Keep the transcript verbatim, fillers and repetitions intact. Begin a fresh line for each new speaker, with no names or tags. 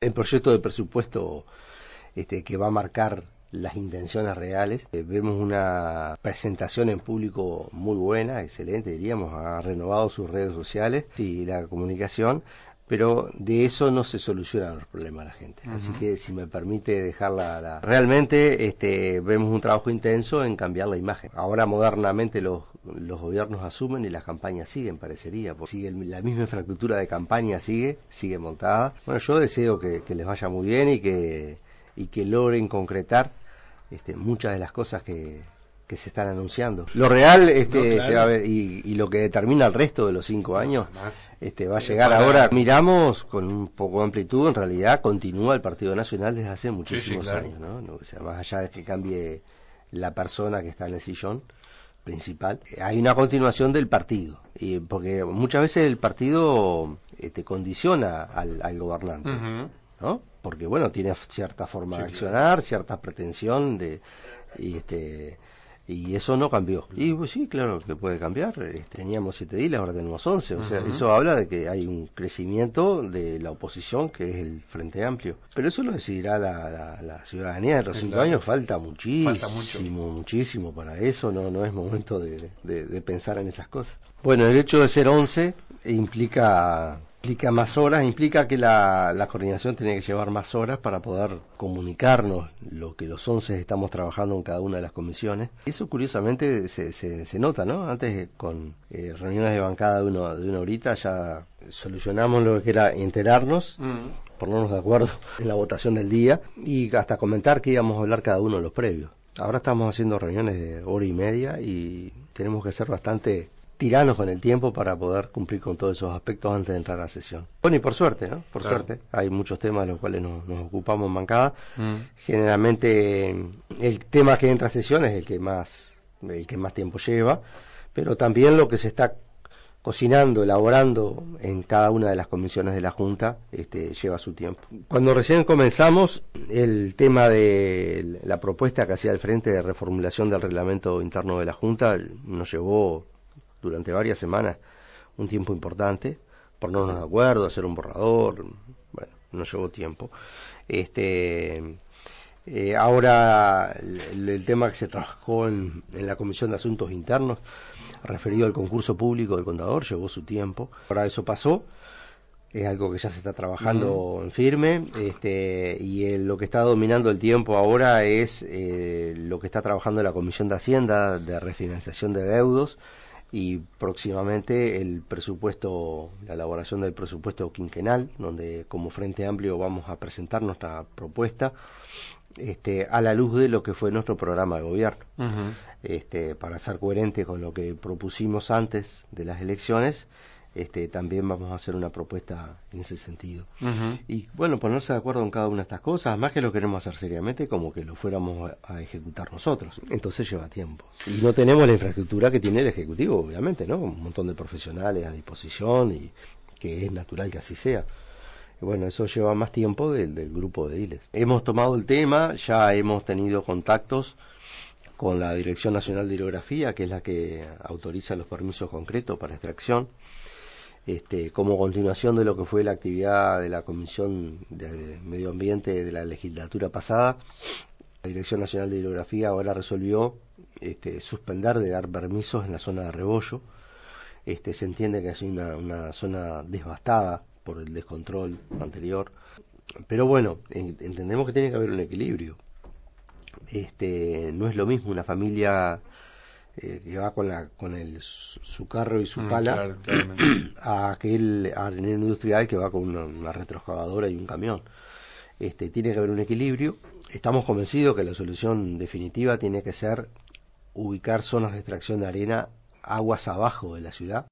el proyecto de presupuesto este, que va a marcar las intenciones reales. Eh, vemos una presentación en público muy buena, excelente, diríamos, ha renovado sus redes sociales y la comunicación, pero de eso no se solucionan los problemas de la gente. Uh-huh. Así que, si me permite dejarla, la... realmente este, vemos un trabajo intenso en cambiar la imagen. Ahora modernamente los, los gobiernos asumen y las campañas siguen, parecería, porque sigue el, la misma infraestructura de campaña sigue, sigue montada. Bueno, yo deseo que, que les vaya muy bien y que y que logren concretar este, muchas de las cosas que, que se están anunciando. Lo real este, no, claro. se va a ver, y, y lo que determina el resto de los cinco años este, va a llegar para... ahora. Miramos con un poco de amplitud, en realidad continúa el Partido Nacional desde hace muchísimos sí, sí, claro. años, ¿no? O sea, más allá de que cambie la persona que está en el sillón principal, hay una continuación del partido, y porque muchas veces el partido este, condiciona al, al gobernante, uh-huh. ¿no? Porque bueno, tiene cierta forma sí, de accionar, claro. cierta pretensión de y este y eso no cambió. Y pues sí, claro que puede cambiar. Este, teníamos siete diles, ahora tenemos once. O sea, uh-huh. eso habla de que hay un crecimiento de la oposición, que es el Frente Amplio. Pero eso lo decidirá la, la, la ciudadanía. En los sí, cinco claro. años falta muchísimo, falta mucho. muchísimo para eso. No, no es momento de, de, de pensar en esas cosas. Bueno, el hecho de ser once implica implica más horas, implica que la, la coordinación tiene que llevar más horas para poder comunicarnos lo que los once estamos trabajando en cada una de las comisiones. Y eso curiosamente se, se, se nota, ¿no? Antes con eh, reuniones de bancada de, uno, de una horita ya solucionamos lo que era enterarnos, mm. ponernos de acuerdo en la votación del día y hasta comentar qué íbamos a hablar cada uno de los previos. Ahora estamos haciendo reuniones de hora y media y tenemos que ser bastante tiranos con el tiempo para poder cumplir con todos esos aspectos antes de entrar a la sesión. Bueno, y por suerte, ¿no? Por claro. suerte, hay muchos temas de los cuales nos, nos ocupamos en bancada. Mm. Generalmente el tema que entra a sesión es el que más, el que más tiempo lleva, pero también lo que se está cocinando, elaborando en cada una de las comisiones de la Junta, este, lleva su tiempo. Cuando recién comenzamos, el tema de la propuesta que hacía el Frente de reformulación del reglamento interno de la Junta nos llevó durante varias semanas un tiempo importante, ponernos de acuerdo, hacer un borrador, bueno, nos llevó tiempo. Este, eh, ahora el, el tema que se trabajó en, en la Comisión de Asuntos Internos, referido al concurso público del contador, llevó su tiempo. Ahora eso pasó, es algo que ya se está trabajando uh-huh. en firme, este, y el, lo que está dominando el tiempo ahora es eh, lo que está trabajando la Comisión de Hacienda de refinanciación de deudos, y próximamente el presupuesto, la elaboración del presupuesto quinquenal, donde como Frente Amplio vamos a presentar nuestra propuesta este, a la luz de lo que fue nuestro programa de gobierno, uh-huh. este, para ser coherente con lo que propusimos antes de las elecciones. Este, también vamos a hacer una propuesta en ese sentido. Uh-huh. Y bueno, ponerse de acuerdo en cada una de estas cosas, más que lo queremos hacer seriamente, como que lo fuéramos a, a ejecutar nosotros. Entonces lleva tiempo. Y no tenemos la infraestructura que tiene el Ejecutivo, obviamente, ¿no? Un montón de profesionales a disposición y que es natural que así sea. Y bueno, eso lleva más tiempo del, del grupo de ediles. Hemos tomado el tema, ya hemos tenido contactos con la Dirección Nacional de Hidrografía, que es la que autoriza los permisos concretos para extracción. Este, como continuación de lo que fue la actividad de la Comisión de Medio Ambiente de la legislatura pasada, la Dirección Nacional de Hidrografía ahora resolvió este, suspender de dar permisos en la zona de Rebollo. Este, se entiende que hay una, una zona devastada por el descontrol anterior, pero bueno, entendemos que tiene que haber un equilibrio. Este, no es lo mismo una familia Eh, que va con la con el su carro y su mm, pala claro, a aquel arenero industrial que va con una, una retroexcavadora y un camión. Este, tiene que haber un equilibrio. Estamos convencidos que la solución definitiva tiene que ser ubicar zonas de extracción de arena aguas abajo de la ciudad,